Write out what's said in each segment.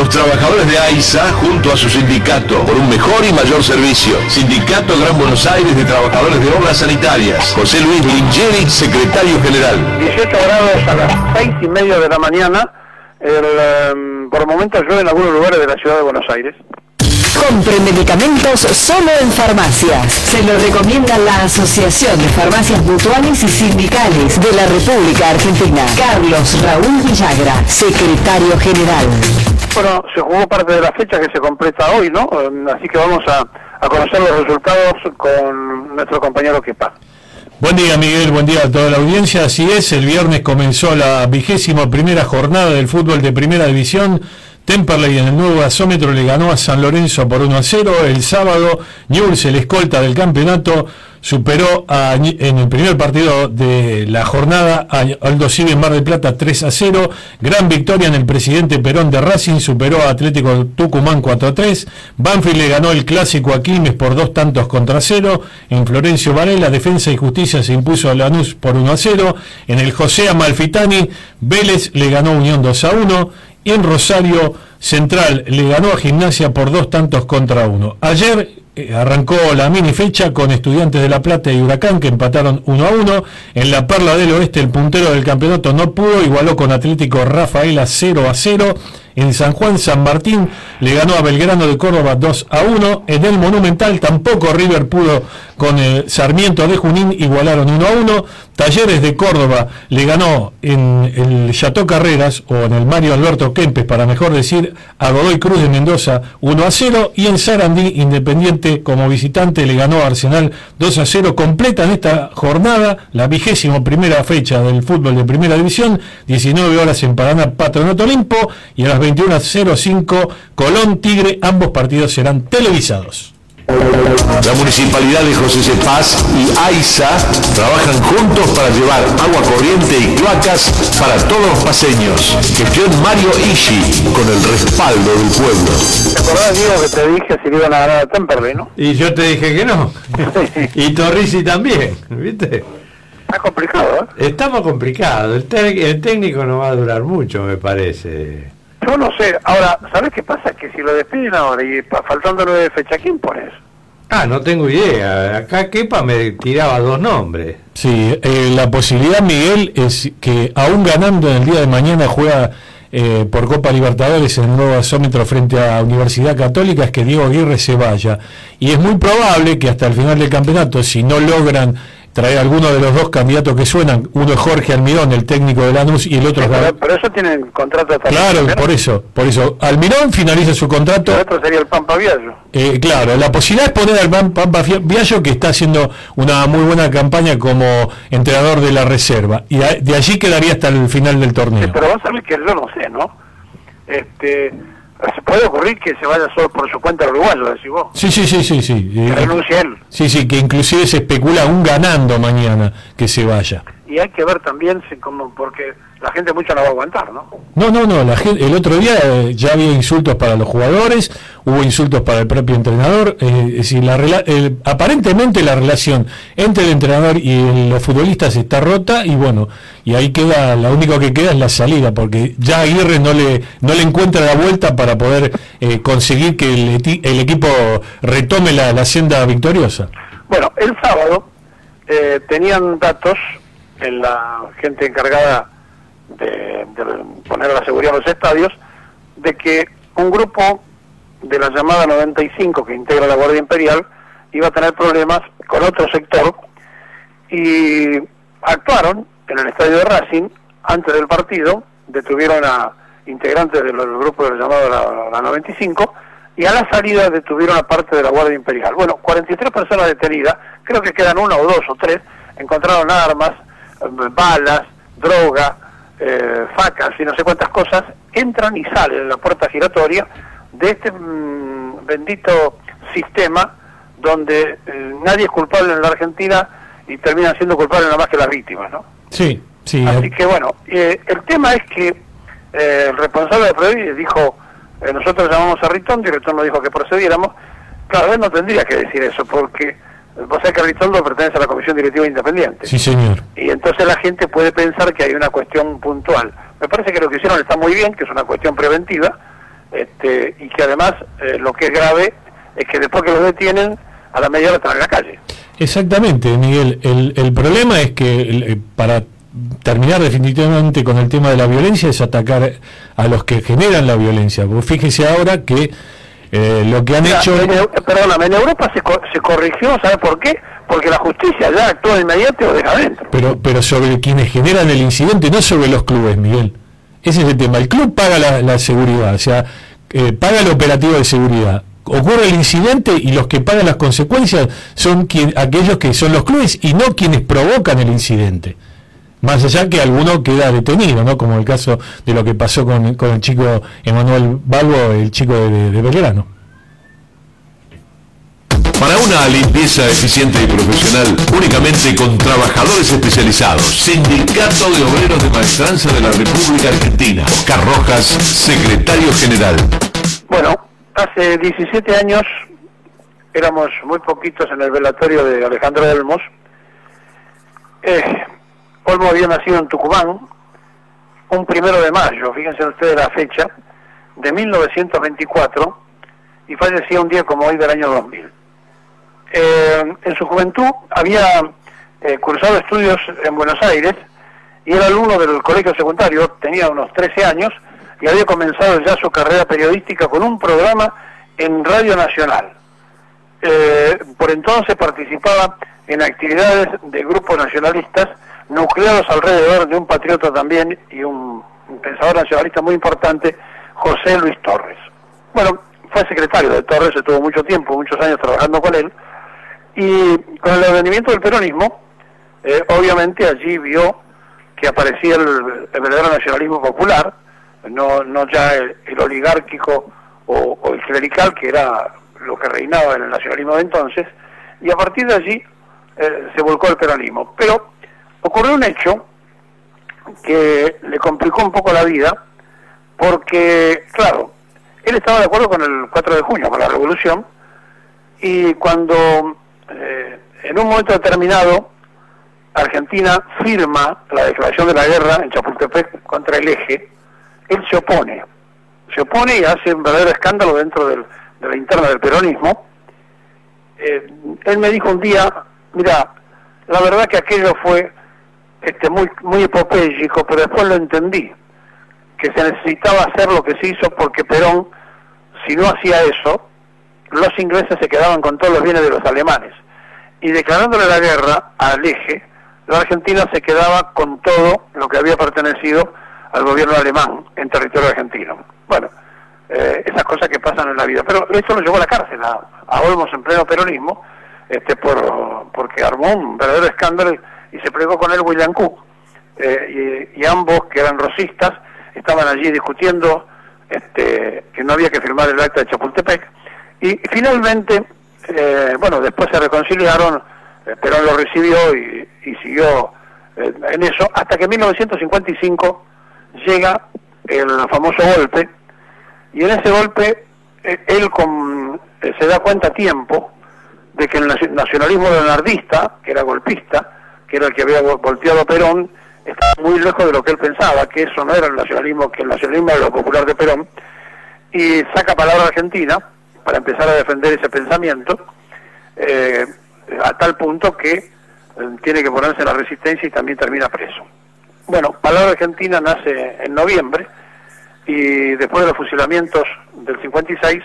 los trabajadores de AISA junto a su sindicato por un mejor y mayor servicio. Sindicato Gran Buenos Aires de Trabajadores de Obras Sanitarias. José Luis Lingeri, secretario general. 18 grados a las 6:30 de la mañana. Por momentos llueve en algunos lugares de la ciudad de Buenos Aires. Compre medicamentos solo en farmacias. Se lo recomienda la Asociación de Farmacias Mutuales y Sindicales de la República Argentina. Carlos Raúl Villagra, secretario general. Bueno, se jugó parte de la fecha que se completa hoy, ¿no? Así que vamos a conocer los resultados con nuestro compañero Kepa. Buen día, Miguel, buen día a toda la audiencia. Así es, el viernes comenzó la 21ª jornada del fútbol de Primera División. Temperley en el nuevo gasómetro le ganó a San Lorenzo por 1-0. El sábado, Newell's, el escolta del campeonato, superó en el primer partido de la jornada a Aldo Civi en Mar del Plata 3-0. Gran victoria en el Presidente Perón de Racing, superó a Atlético Tucumán 4-3. Banfield le ganó el clásico a Quilmes por 2-0. En Florencio Varela, Defensa y Justicia se impuso a Lanús por 1-0. En el José Amalfitani, Vélez le ganó a Unión 2-1. Y en Rosario Central le ganó a Gimnasia por 2-1. Ayer arrancó la mini fecha con Estudiantes de La Plata y Huracán, que empataron 1-1. En la Perla del Oeste, el puntero del campeonato no pudo, igualó con Atlético Rafaela 0-0. En San Juan, San Martín le ganó a Belgrano de Córdoba 2-1. En el Monumental tampoco River pudo con el Sarmiento de Junín, igualaron 1-1. Talleres de Córdoba le ganó en el Chateau Carreras, o en el Mario Alberto Kempes, para mejor decir, a Godoy Cruz de Mendoza 1-0. Y en Sarandí, Independiente como visitante le ganó a Arsenal 2-0. Completan esta jornada la 21ª fecha del fútbol de Primera División. 19 horas en Paraná, Patronato Olimpo, y a las 21:05 Colón Tigre. Ambos partidos serán televisados. La Municipalidad de José C. Paz y AISA trabajan juntos para llevar agua corriente y cloacas para todos los paseños. Gestión Mario Ishi, con el respaldo del pueblo. ¿Te acordás, Diego, que te dije si le iban a ganar a Temperley, no? Y yo te dije que no. Y Torrisi también, ¿viste? Está complicado, ¿eh? Estamos complicados. El técnico no va a durar mucho, me parece. Yo no sé. Ahora, ¿sabés qué pasa? Que si lo despiden ahora y faltando 9 fechas, ¿quién pones? No tengo idea. Acá Kepa me tiraba 2 nombres. Sí, la posibilidad, Miguel, es que aún ganando en el día de mañana juega por Copa Libertadores en el nuevo gasómetro frente a Universidad Católica, es que Diego Aguirre se vaya. Y es muy probable que hasta el final del campeonato, si no logran traer alguno de los dos candidatos que suenan, uno es Jorge Almirón, el técnico de Lanús, y el otro es... Pero eso tienen contrato hasta... Claro, por eso. Almirón finaliza su contrato. El otro sería el Pampa Viallo. Claro, la posibilidad es poner al Pampa Viallo, que está haciendo una muy buena campaña como entrenador de la reserva, y de allí quedaría hasta el final del torneo. Sí, pero vas a ver que yo no sé, ¿no? Se puede ocurrir que se vaya solo por su cuenta al uruguayo, decís vos. Sí. Que renuncie él. Sí, que inclusive se especula aún ganando mañana que se vaya. Y hay que ver también porque la gente mucho no va a aguantar, ¿no? No, la gente, el otro día ya había insultos para los jugadores, hubo insultos para el propio entrenador, es decir, aparentemente la relación entre el entrenador y los futbolistas está rota, y bueno, y ahí queda, lo único que queda es la salida, porque ya Aguirre no le encuentra la vuelta para poder conseguir que el equipo retome la senda victoriosa. Bueno, el sábado tenían datos en la gente encargada de poner la seguridad en los estadios, de que un grupo de la llamada 95 que integra la Guardia Imperial iba a tener problemas con otro sector, y actuaron en el estadio de Racing antes del partido, detuvieron a integrantes del grupo de la llamada la 95, y a la salida detuvieron a parte de la Guardia Imperial. Bueno, 43 personas detenidas, creo que quedan 1 o 2 o 3, encontraron armas, balas, droga, facas y no sé cuántas cosas, entran y salen en la puerta giratoria de este bendito sistema donde nadie es culpable en la Argentina y terminan siendo culpables nada más que las víctimas, ¿no? Sí. Así que bueno, el tema es que el responsable de Provi dijo, nosotros llamamos a Ritondo y Ritondo dijo que procediéramos. Claro, él no tendría que decir eso, porque vos sabés que Ritondo pertenece a la Comisión Directiva Independiente. Sí, señor. Y entonces la gente puede pensar que hay una cuestión puntual. Me parece que lo que hicieron está muy bien, que es una cuestión preventiva, y que además lo que es grave es que después que los detienen, a la media hora están en la calle. Exactamente, Miguel. El problema es que para terminar definitivamente con el tema de la violencia es atacar a los que generan la violencia. Porque fíjese ahora que lo que han hecho... Perdóname, en Europa se corrigió, ¿sabe por qué? Porque la justicia ya actúa de inmediato y lo deja adentro. Pero sobre quienes generan el incidente, no sobre los clubes, Miguel. Ese es el tema. El club paga la seguridad, o sea, paga el operativo de seguridad. Ocurre el incidente y los que pagan las consecuencias son aquellos que son los clubes y no quienes provocan el incidente. Más allá que alguno queda detenido, ¿no? Como el caso de lo que pasó con el chico Emanuel Balbo, el chico de Belgrano. Para una limpieza eficiente y profesional, únicamente con trabajadores especializados. Sindicato de Obreros de Maestranza de la República Argentina. Oscar Rojas, secretario general. Bueno, hace 17 años éramos muy poquitos en el velatorio de Alejandro Olmos. Olmos había nacido en Tucumán un 1 de mayo, fíjense ustedes la fecha, de 1924, y fallecía un día como hoy del año 2000. En su juventud había cursado estudios en Buenos Aires y era alumno del colegio secundario, tenía unos 13 años y había comenzado ya su carrera periodística con un programa en Radio Nacional. Por entonces participaba en actividades de grupos nacionalistas nucleados alrededor de un patriota también y un pensador nacionalista muy importante, José Luis Torres. Bueno, fue secretario de Torres, estuvo mucho tiempo, muchos años trabajando con él, y con el advenimiento del peronismo, obviamente allí vio que aparecía el verdadero nacionalismo popular, no ya el oligárquico o el clerical, que era lo que reinaba en el nacionalismo de entonces, y a partir de allí se volcó el peronismo. Pero ocurrió un hecho que le complicó un poco la vida, porque, claro, él estaba de acuerdo con el 4 de junio, con la revolución, y cuando en un momento determinado Argentina firma la declaración de la guerra en Chapultepec contra el Eje, él se opone y hace un verdadero escándalo dentro de la interna del peronismo. Él me dijo un día, mira, la verdad que aquello fue muy epopéyico, pero después lo entendí, que se necesitaba hacer lo que se hizo porque Perón, si no hacía eso, los ingleses se quedaban con todos los bienes de los alemanes, y declarándole la guerra al Eje, la Argentina se quedaba con todo lo que había pertenecido al gobierno alemán en territorio argentino. Bueno, esas cosas que pasan en la vida. Pero esto lo llevó a la cárcel a Olmos en pleno peronismo, porque armó un verdadero escándalo y se plegó con él William Cook, y ambos, que eran rosistas, estaban allí discutiendo que no había que firmar el acta de Chapultepec, y finalmente, después se reconciliaron, Perón lo recibió y siguió en eso, hasta que en 1955 llega el famoso golpe, y en ese golpe él se da cuenta a tiempo de que el nacionalismo leonardista, que era golpista, que era el que había volteado a Perón, estaba muy lejos de lo que él pensaba, que eso no era el nacionalismo, que el nacionalismo era lo popular de Perón, y saca palabra argentina para empezar a defender ese pensamiento, a tal punto que tiene que ponerse en la resistencia y también termina preso. Bueno, Palabra Argentina nace en noviembre, y después de los fusilamientos del 56,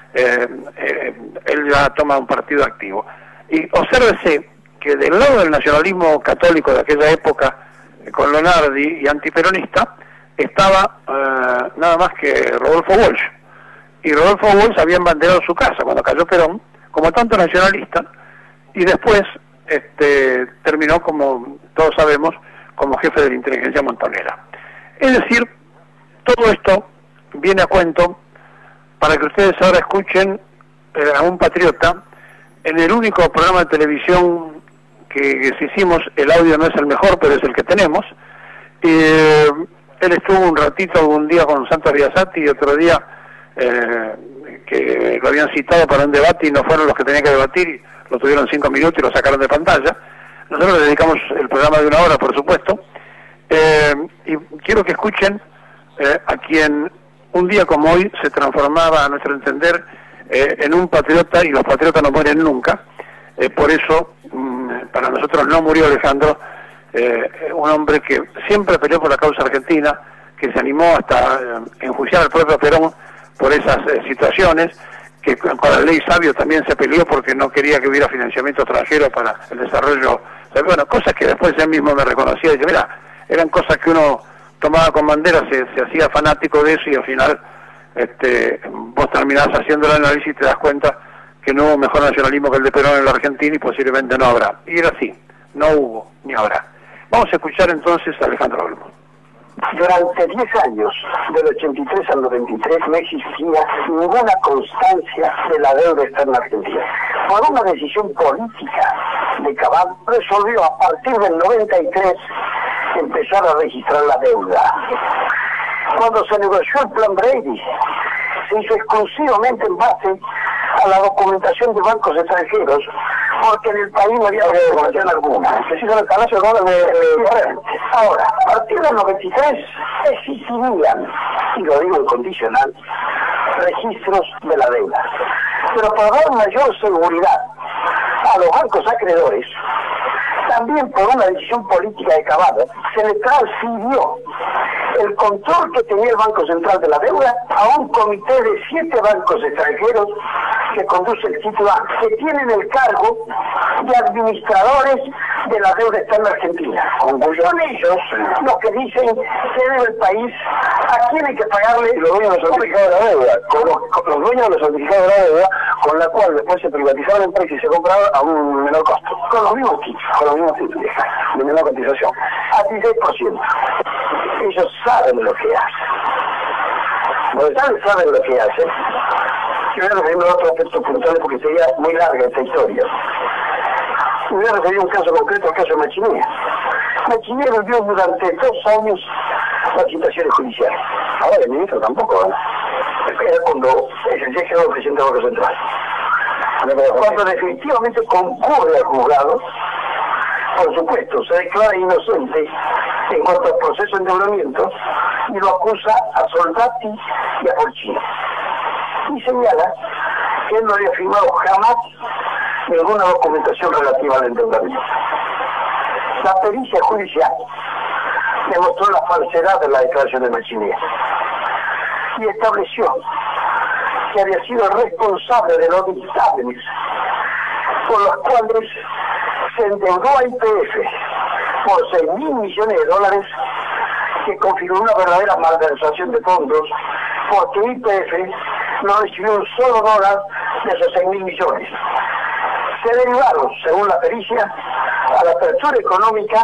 él ya toma un partido activo. Y obsérvese que del lado del nacionalismo católico de aquella época, con Leonardi y antiperonista, estaba nada más que Rodolfo Walsh. Y Rodolfo Walsh había embanderado su casa cuando cayó Perón, como tanto nacionalista, y después terminó, como todos sabemos, como jefe de la inteligencia montonera. Es decir, todo esto viene a cuento para que ustedes ahora escuchen a un patriota en el único programa de televisión que hicimos. El audio no es el mejor, pero es el que tenemos. Él estuvo un ratito algún día con Santos Biasati y otro día que lo habían citado para un debate y no fueron los que tenían que debatir, y lo tuvieron 5 minutos y lo sacaron de pantalla. Nosotros le dedicamos el programa de 1 hora, por supuesto, y quiero que escuchen a quien un día como hoy se transformaba, a nuestro entender, en un patriota, y los patriotas no mueren nunca. Por eso, para nosotros no murió Alejandro, un hombre que siempre peleó por la causa argentina, que se animó hasta enjuiciar al propio Perón por esas situaciones, que con la ley Sabio también se peleó porque no quería que hubiera financiamiento extranjero para el desarrollo. Bueno, cosas que después él mismo me reconocía y dice, mira, eran cosas que uno tomaba con bandera, se hacía fanático de eso, y al final vos terminás haciendo el análisis y te das cuenta que no hubo mejor nacionalismo que el de Perón en la Argentina, y posiblemente no habrá. Y era así, no hubo ni habrá. Vamos a escuchar entonces a Alejandro Olmos. Durante 10 años, del 83 al 93, no existía ninguna constancia de la deuda externa argentina. Por una decisión política de Cabal, resolvió a partir del 93 empezar a registrar la deuda. Cuando se negoció el plan Brady, se hizo exclusivamente en base a la documentación de bancos extranjeros, porque en el país no había documentación alguna. Se hizo el Palacio de Ahora, a partir del 93 existirían, y lo digo en condicional, registros de la deuda. Pero para dar mayor seguridad a los bancos acreedores, también por una decisión política de Cabal, se le transfirió el control que tenía el Banco Central de la deuda a un comité de 7 bancos extranjeros que conduce el título A, que tienen el cargo de administradores de la deuda externa argentina. Son ellos los que dicen que debe el país, a quién hay que pagarle los dueños de los certificados de la deuda, los dueños de los certificados de la deuda, con la cual después se privatizaba la empresa y se compraba a un menor costo, con los mismos títulos, de menor cotización, a 16%. Ellos saben lo que hacen. Cuando saben lo que hacen, yo voy a referirme a otro aspecto puntual porque sería muy larga esta historia. Me voy a referir a un caso concreto, el caso de Machinea. Machinea vivió durante 2 años las citaciones judiciales. Ahora el ministro tampoco, era cuando ejercía que era el presidente del Banco Central. Cuando definitivamente concurre al juzgado, por supuesto, se declara inocente en cuanto al proceso de endeudamiento y lo acusa a Soldati y a Porcini. Y señala que él no había firmado jamás ninguna documentación relativa al endeudamiento. La pericia judicial demostró la falsedad de la declaración de Machinea y estableció que había sido responsable de los dictámenes por los cuales se endeudó a YPF por $6.000 millones, que configuró una verdadera malversación de fondos, porque YPF no recibió un solo dólar de esos $6.000 millones. Se derivaron, según la pericia, a la apertura económica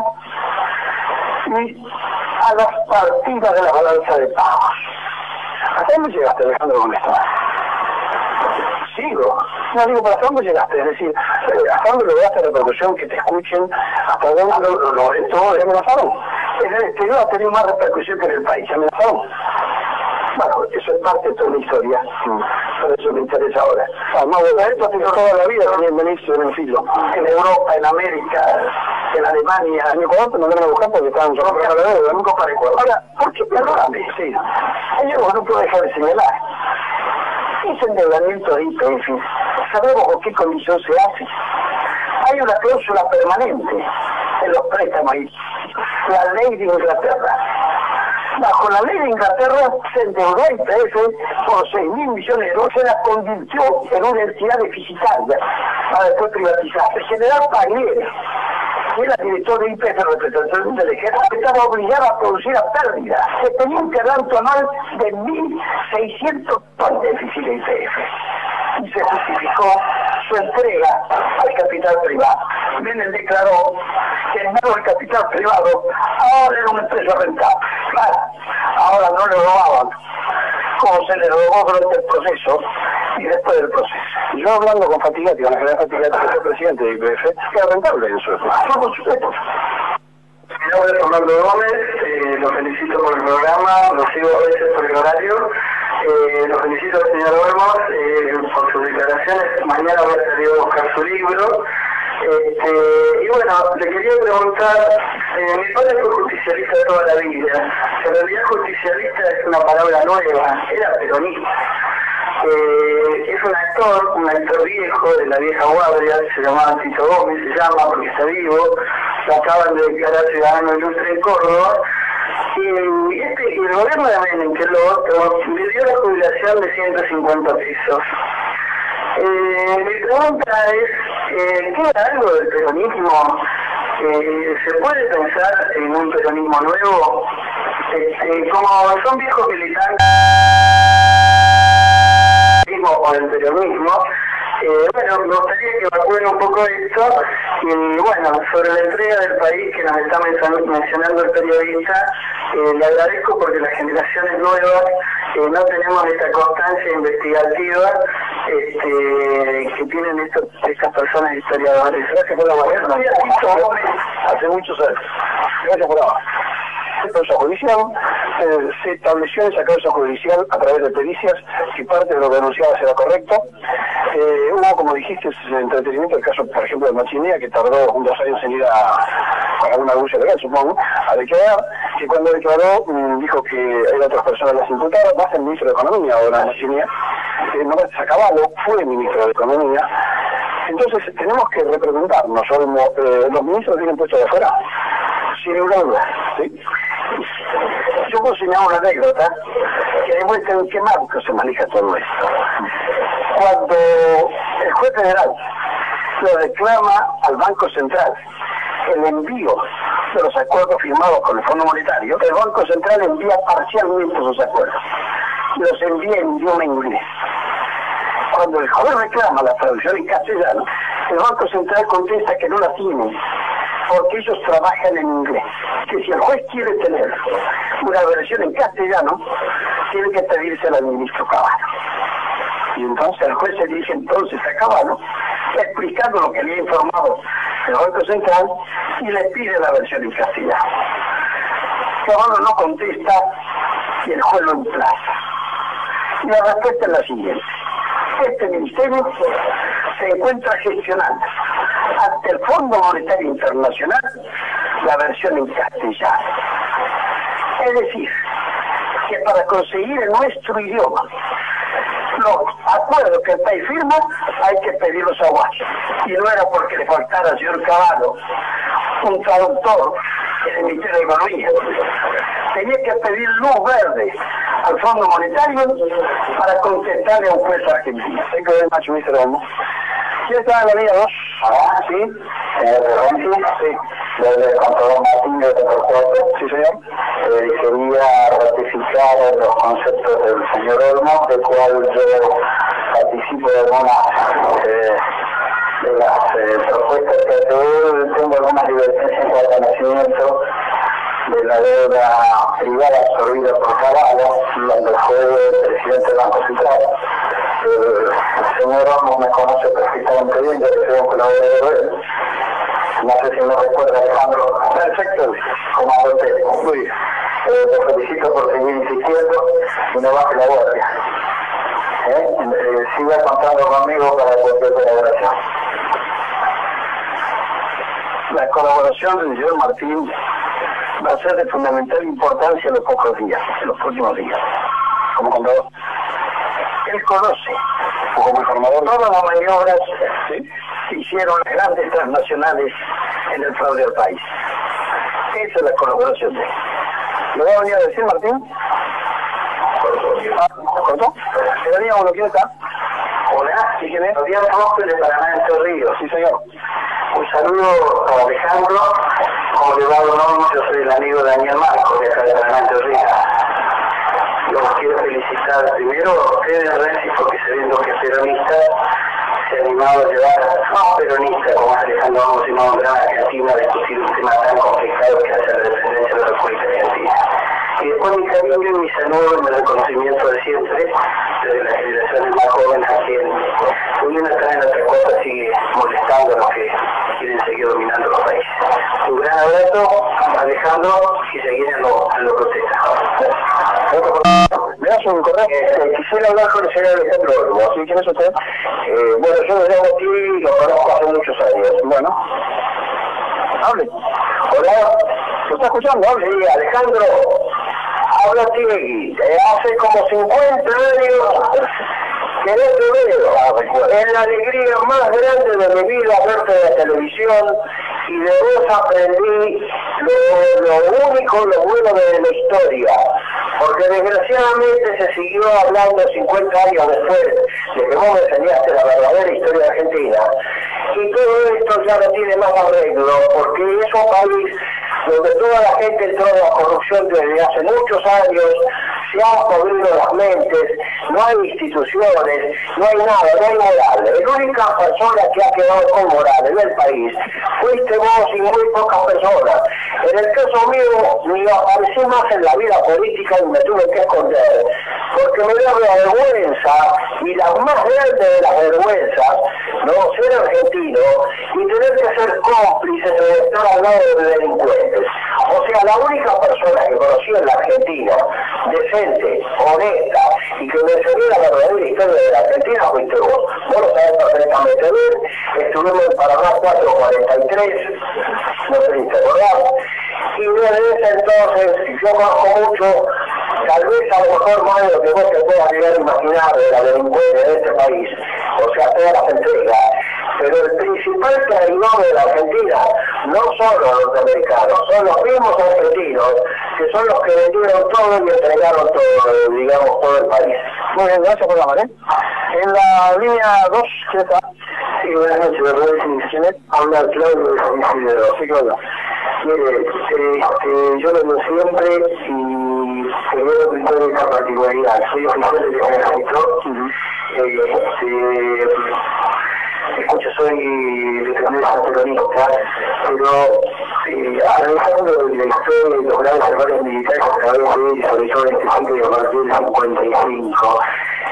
y a las partidas de la balanza de pagos. ¿Hasta dónde llegaste, Alejandro, con esto? Sigo. No digo, ¿para dónde llegaste? Es decir, ¿hasta dónde lograste repercusión, que te escuchen? ¿Hasta dónde todo es amenazado? En el exterior ha tenido más repercusión que en el país. ¿Amenazado? Bueno, eso es parte de toda la historia. Por eso me interesa ahora. Además, esto ha tenido toda la vida también ministro en el filo. En Europa, en América, en Alemania. En Ecuador te mandaron a buscar porque estaban solo la deuda, nunca para Ecuador. Ahora, ¿por qué? Perdóname, sí. Hay algo que no puedo dejar de señalar. Ese endeudamiento de YPF, sabemos con qué condición se hace. Hay una cláusula permanente en los préstamos ahí. La ley de Inglaterra. Bajo la ley de Inglaterra se endeudó YPF por $6.000 millones, se la convirtió en una entidad deficitaria para después privatizar. El general Paglieri, que era director de YPF, representante del ejército, estaba obligado a producir a pérdida. Se tenía un quebranto anual de 1.600 toneladas de déficit de YPF. Y se justificó su entrega al capital privado. Menem declaró que en el capital privado ahora era una empresa rentable. Claro, ahora no le robaban como se le robó durante el proceso y después del proceso. Yo hablando con Fatigati, con la general Fatigati, que es el presidente de YPF, que es rentable eso. Por supuesto. Mi nombre es Orlando Gómez, lo felicito por el programa, lo sigo a veces por el horario. Lo felicito al señor Olmos por sus declaraciones. Mañana voy a salir a buscar su libro. Y bueno, le quería preguntar, mi padre fue justicialista toda la vida. En realidad justicialista es una palabra nueva, era peronista. Es un actor viejo, de la vieja guardia, se llamaba Tito Gómez, se llama porque está vivo, lo acaban de declarar ciudadano ilustre en Córdoba. Y el gobierno de Menem, que es lo otro, le dio la jubilación de 150 pesos. Mi pregunta es, ¿queda algo del peronismo? ¿Se puede pensar en un peronismo nuevo? Como son viejos militantes o del peronismo, bueno, me gustaría que evacúen un poco esto y bueno, sobre la entrega del país que nos está mencionando el periodista, le agradezco porque las generaciones nuevas no tenemos esta constancia investigativa que tienen estas personas historiadoras. Gracias por la mañana. Hace muchos años. Gracias por la causa judicial, se estableció esa causa judicial a través de pericias y parte de lo que denunciaba era correcto. Hubo, como dijiste, entretenimiento, el caso, por ejemplo, de Machinea, que tardó 2 años en ir a una audiencia legal, supongo, a declarar, que cuando declaró dijo que eran otras personas las imputadas, más el ministro de Economía, ahora Machinea, no se acabado, fue ministro de Economía. Entonces tenemos que representarnos, los ministros tienen puesto de afuera, sin ninguna duda, ¿sí? Yo puedo señalar una anécdota que demuestra en qué marco se maneja todo esto. Cuando el juez federal le reclama al Banco Central el envío de los acuerdos firmados con el Fondo Monetario, el Banco Central envía parcialmente esos acuerdos, los envía en idioma inglés. Cuando el juez reclama la traducción en castellano, el Banco Central contesta que no la tiene, porque ellos trabajan en inglés. Que si el juez quiere tener una versión en castellano, tiene que pedírsela al ministro Cavallo. Y entonces el juez se dirige entonces a Cavallo, explicando lo que le ha informado el Banco Central, y le pide la versión en castellano. Cavallo no contesta y el juez lo emplaza. Y la respuesta es la siguiente. Este ministerio se encuentra gestionando ante el Fondo Monetario Internacional la versión en castellano. Es decir, que para conseguir en nuestro idioma los acuerdos que el país firma, hay que pedirlos a Washington. Y no era porque le faltara al señor Cavallo un traductor en el Ministerio de Economía. Tenía que pedir luz verde al Fondo Monetario para contestarle a un juez argentino. Thank you very much, Mr. Olmo. ¿Quién está en la línea 2? ¿Sí? Sí. Desde el Contralor Martín de Reportaje. Sí, señor. Quería ratificar los conceptos del señor Olmo, del cual yo participo de algunas de las propuestas que hace él. Tengo algunas divergencias en cuanto al conocimiento de la deuda privada absorbida por Cavallo, donde fue presidente del Banco Central. El señor Olmo me conoce perfectamente bien, ya que soy un colaborador de él. No sé si me recuerda, Alejandro. Perfecto, como adopté. Muy bien. Te felicito por seguir insistiendo y no baje la guardia. Siga contando conmigo para cualquier colaboración. La colaboración del señor Martín va a ser de fundamental importancia en los pocos días, en los próximos días. Como contador. Él conoce, o como informador, todas las maniobras que hicieron las grandes transnacionales en el fraude al país. Esa es la colaboración de él. ¿Lo va a venir a decir, Martín? ¿Cortó? ¿Todavía uno quiere estar? Hola, ¿sí quién es? Fabián Rojas de Paraná, Entre Ríos. Sí, señor. Un saludo a Alejandro. Como le va a dar, yo soy el amigo de Daniel Marcos, de acá de Paraná, Entre Ríos. Los quiero felicitar primero a ustedes, Renzi, porque sabiendo que es peronista, se ha animado a llevar a un peronista como Alejandro Ramos y no a Argentina a discutir un tema tan complicado que hace la dependencia de la República Argentina. Y después mi cariño y mi saludo y mi reconocimiento de siempre, desde las generaciones más jóvenes a quien uniendo estar en otra cosa sigue molestando a los que quieren seguir dominando los países. Un gran abrazo, Alejandro, y seguir en lo que usted está. ¿Me das un correo? Quisiera hablar con el señor Alejandro Olmo. ¿Sí? ¿Quién es usted? Bueno, yo lo llamo aquí y lo conozco hace muchos años. Bueno. Bueno. Hable. Hola. ¿Lo está escuchando? Hable. Sí, Alejandro. Habla Tigui. Hace como 50 años que no te veo. Es la alegría más grande de mi vida verte en la televisión y de vos aprendí lo único, lo bueno de la historia. Porque desgraciadamente se siguió hablando 50 años después de que vos me enseñaste la verdadera historia de Argentina. Y todo esto ya no tiene más arreglo, porque es un país donde toda la gente entró en la corrupción desde hace muchos años, se han podrido las mentes, no hay instituciones, no hay nada, no hay moral. La única persona que ha quedado con moral en el país fuiste vos y muy pocas personas. En el caso mío, ni aparecí más en la vida política y me tuve que esconder, porque me da vergüenza, y la más grande de las vergüenzas, no ser argentino y tener que ser cómplice de estar al lado de delincuentes. O sea, la única persona que conocí en la Argentina, decente, honesta, y que me enseñó la verdadera historia de la Argentina fuiste vos. Vos lo sabés perfectamente bien. Estuvimos en Paraná 443, no sé si te acordás. Y desde ese entonces, yo conozco mucho, tal vez a lo mejor más de lo que vos te puedas llegar a imaginar de la delincuencia de este país, o sea, todas las entregas. Pero el principal traidor de la Argentina no son los norteamericanos, son los mismos argentinos, que son los que vendieron todo y entregaron todo, digamos, todo el país. Muy bien, gracias por llamar, En la línea 2, ¿quién está? Sí, buenas noches, ¿quién es? Habla Claudio de San Isidro. Sí, Claudio. Mire, yo lo veo siempre y primero que todo esta particularidad. Soy oficial del ejército. Escucho, soy defensor peronista, pero analizando la historia de los grandes errores militares a través de, sobre todo en este siglo y a partir del 55,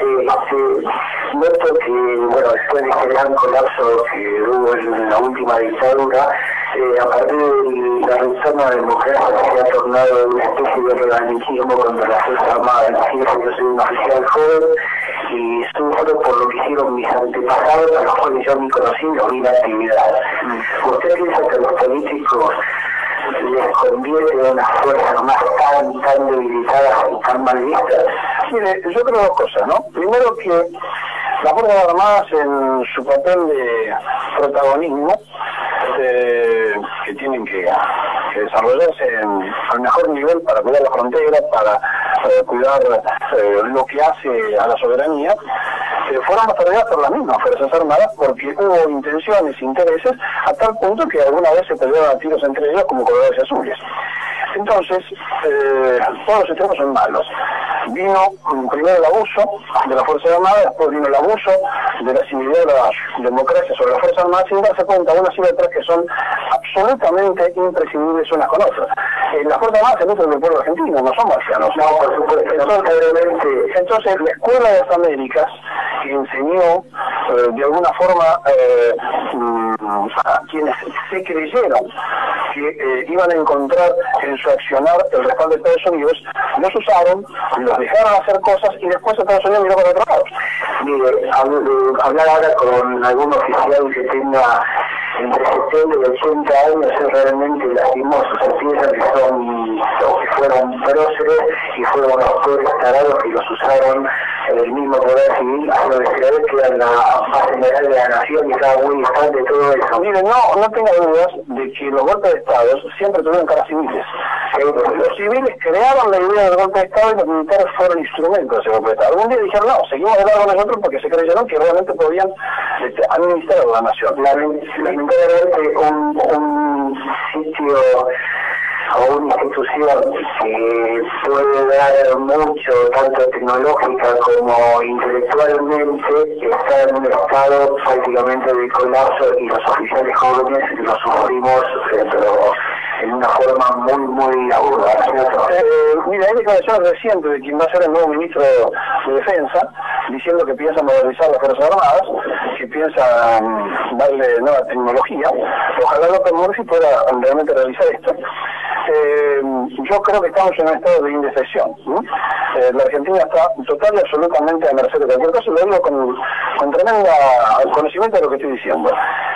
noto que, bueno, después de este gran colapso que hubo en la última dictadura, a partir de la retorno a la democracia se ha tornado una especie de revanchismo contra las Fuerzas Armadas. Imagínense que yo soy un oficial joven y sufro por lo que hicieron mis antepasados, a los cuales yo ni conocí ni vi la actividad. ¿Usted piensa que los políticos les conviene una fuerza armada tan debilitada y tan mal vista? Mire, yo creo dos cosas, ¿no? Primero que las Fuerzas Armadas en su papel de protagonismo que tienen que desarrollarse al mejor nivel para cuidar la frontera, para cuidar lo que hace a la soberanía, fueron bastardeadas por las mismas Fuerzas Armadas porque hubo intenciones, intereses, a tal punto que alguna vez se pelearon a tiros entre ellos como colores azules. Entonces, todos los extremos son malos. Vino primero el abuso de las Fuerzas Armadas, después vino el abuso de la civilidad de la democracia sobre las Fuerzas Armadas, sin darse cuenta unas y otras que son absolutamente imprescindibles unas con otras. Las Fuerzas Armadas se nutren del pueblo argentino, no son marcianos. No, por supuesto. Entonces, la Escuela de las Américas enseñó de alguna forma a quienes se creyeron que iban a encontrar en su accionar el respaldo de Estados Unidos, los usaron, los dejaron hacer cosas y después Estados Unidos miró para otro lado. Mire, hablar ahora con algún oficial que tenga entre 70 y 80 años es realmente lastimoso. Se piensa que que fueron próceres y fueron actores tarados que los usaron en el mismo poder civil, pero de creer que eran la paz general de la nación y estaba muy distante de todo eso. Mire, no tenga dudas de que los golpes de Estado siempre tuvieron caras civiles. Los civiles crearon la idea del golpe de Estado y los militares fueron instrumentos de ese golpe de Estado. Algún día dijeron, no, seguimos de lado con nosotros porque se creyeron que realmente podían administrar la nación. Lamentablemente un sitio o una institución que puede dar mucho, tanto tecnológica como intelectualmente, está en un estado prácticamente de colapso y los oficiales jóvenes lo sufrimos, pero en una forma muy aguda. Mira, hay declaraciones recientes de quien va a ser el nuevo ministro de Defensa, diciendo que piensa modernizar las Fuerzas Armadas, que piensa darle nueva tecnología. Ojalá López Murphy pueda realmente realizar esto. Yo creo que estamos en un estado de indefensión. La Argentina está total y absolutamente a merced de cualquier cosa, lo digo con tremenda conocimiento de lo que estoy diciendo.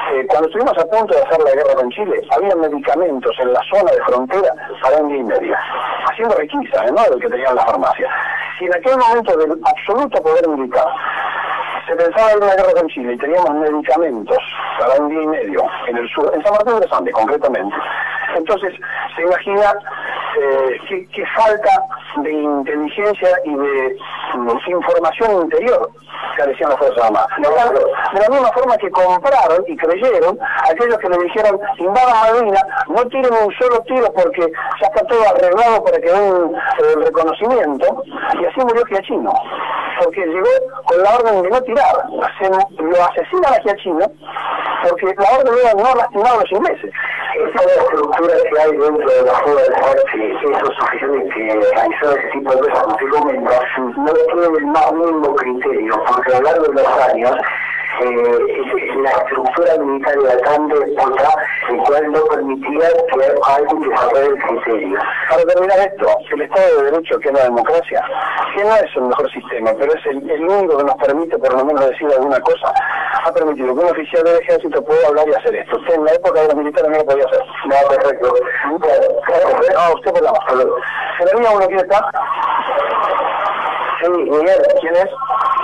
cuando estuvimos a punto de hacer la guerra con Chile, había medicamentos en la zona de frontera para un día y medio, haciendo requisa, ¿no?, del que tenían la farmacia. Si en aquel momento del absoluto poder militar se pensaba en una guerra con Chile y teníamos medicamentos para un día y medio en el sur, en San Martín de los Andes concretamente, entonces se imagina qué falta de inteligencia y de información interior carecían las Fuerzas Armadas. De la misma forma que compraron y creyeron aquellos que le dijeron: invadan Malvinas, no tiren un solo tiro porque ya está todo arreglado para que den el reconocimiento, y así murió Giachino, porque llegó con la orden de no tirar. Lo asesinan a Giachino porque la orden era no lastimar a los ingleses. Esa es la estructura que hay dentro de la fuga del poder, que esos oficiales que realizan ese tipo de cosas que usted comenta no tienen el más mínimo criterio, porque a lo largo de los años la estructura militar de Alcalde el cual no permitía que alguien desarrolle el criterio. Para terminar esto, el Estado de Derecho, que es la democracia, que no es el mejor sistema, pero es el único que nos permite por lo menos decir alguna cosa, ha permitido que un oficial del ejército pueda hablar y hacer esto. Usted en la época de los militares no lo podía hacer. No, correcto. No, usted por la más. ¿Se la uno quiere estar? Sí, Miguel. ¿Quién es?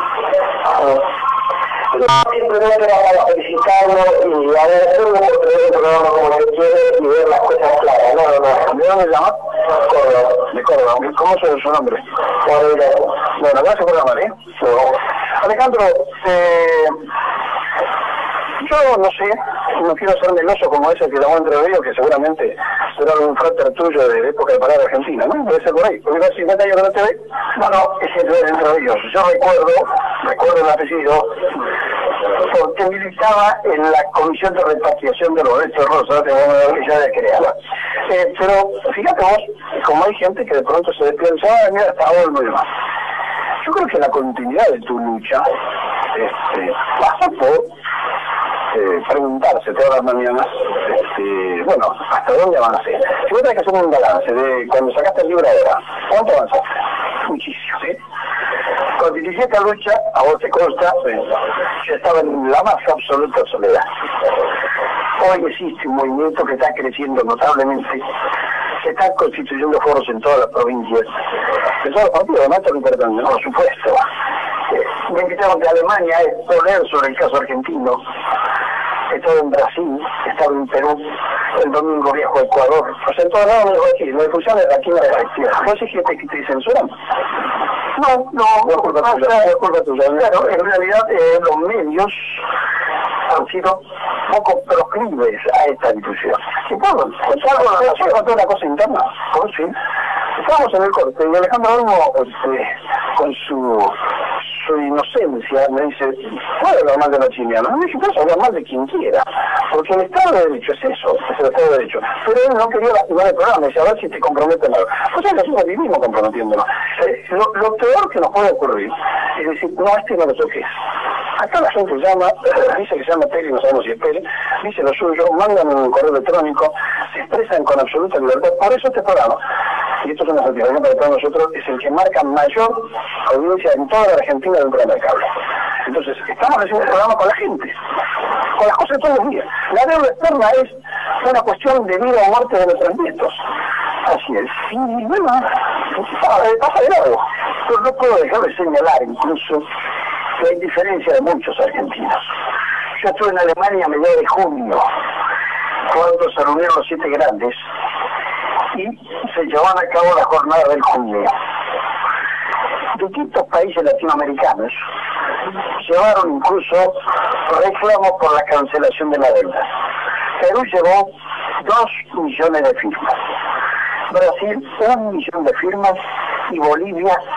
Simplemente para felicitarlo y agradecerle por tener el programa como se quiere y ver las cosas claras. No. ¿De dónde llama? Córdoba. De Córdoba. ¿Cómo es su nombre? Bueno, gracias por llamar, ¿eh? Alejandro, yo no sé, no quiero ser meloso como ese que llamó Entre Ríos, que seguramente será un frater tuyo de época de parada argentina, ¿no? Debe ser por ahí, porque hace 50 años que no te ve. No, ese es de Entre Ríos. Yo recuerdo el apellido, porque militaba en la Comisión de Repatriación de los Restos Rosas, que ya de creada. Pero fíjate vos, como hay gente que de pronto se despierta, mira, hasta Olmo y demás. Yo creo que la continuidad de tu lucha pasa por preguntarse todas las mañanas, bueno, ¿hasta dónde avancé? Si vos tenés que hacer un balance de cuando sacaste el libro ahora, ¿cuánto avanzaste? Muchísimo, ¿sí? Cuando inicié esta lucha, a vos te consta, yo estaba en la más absoluta soledad. Hoy existe un movimiento que está creciendo notablemente, se están constituyendo foros en todas las provincias, de todos los partidos, además es lo importante, ¿no? Por supuesto. Me invitaron de Alemania a exponer sobre el caso argentino. He estado en Brasil, he estado en Perú, el domingo viajo a Ecuador. O sea, en todos lados me digo aquí, la difusión es aquí en la directiva. ¿Vos es que te censuran? No es culpa tuya, es culpa tuya. Claro, en realidad los medios han sido poco proclives a esta difusión. Si puedo contar una cosa interna, por fin. Estábamos en el corte y Alejandro Olmo, con su inocencia, me dice: ¿puedo hablar mal de los chilenos? Me dice: puedo hablar mal de quien quiera, porque el Estado de Derecho es eso, es el Estado de Derecho. Pero él no quería lastimar el programa, dice: a ver si te comprometen algo. Pues ya nosotros vivimos comprometiéndonos. Lo peor que nos puede ocurrir es decir: no, no lo toques. Acá la gente llama, dice que se llama Pérez, no sabemos si es Pérez, dice lo suyo, mandan un correo electrónico, se expresan con absoluta libertad. Por eso este programa, y esto es una satisfacción para todos nosotros, es el que marca mayor audiencia en toda la Argentina de un programa de cable. Entonces, estamos haciendo un programa con la gente, con las cosas de todos los días. La deuda externa es una cuestión de vida o muerte de nuestros nietos. Así es. Y bueno, pasa de largo. Pero no puedo dejar de señalar incluso que hay diferencia de muchos argentinos. Yo estuve en Alemania a mediados de junio, cuando se reunieron los 7 grandes y se llevaban a cabo la jornada del junio. Distintos países latinoamericanos llevaron incluso reclamos por la cancelación de la deuda. Perú llevó 2 millones de firmas, Brasil 1 millón de firmas y Bolivia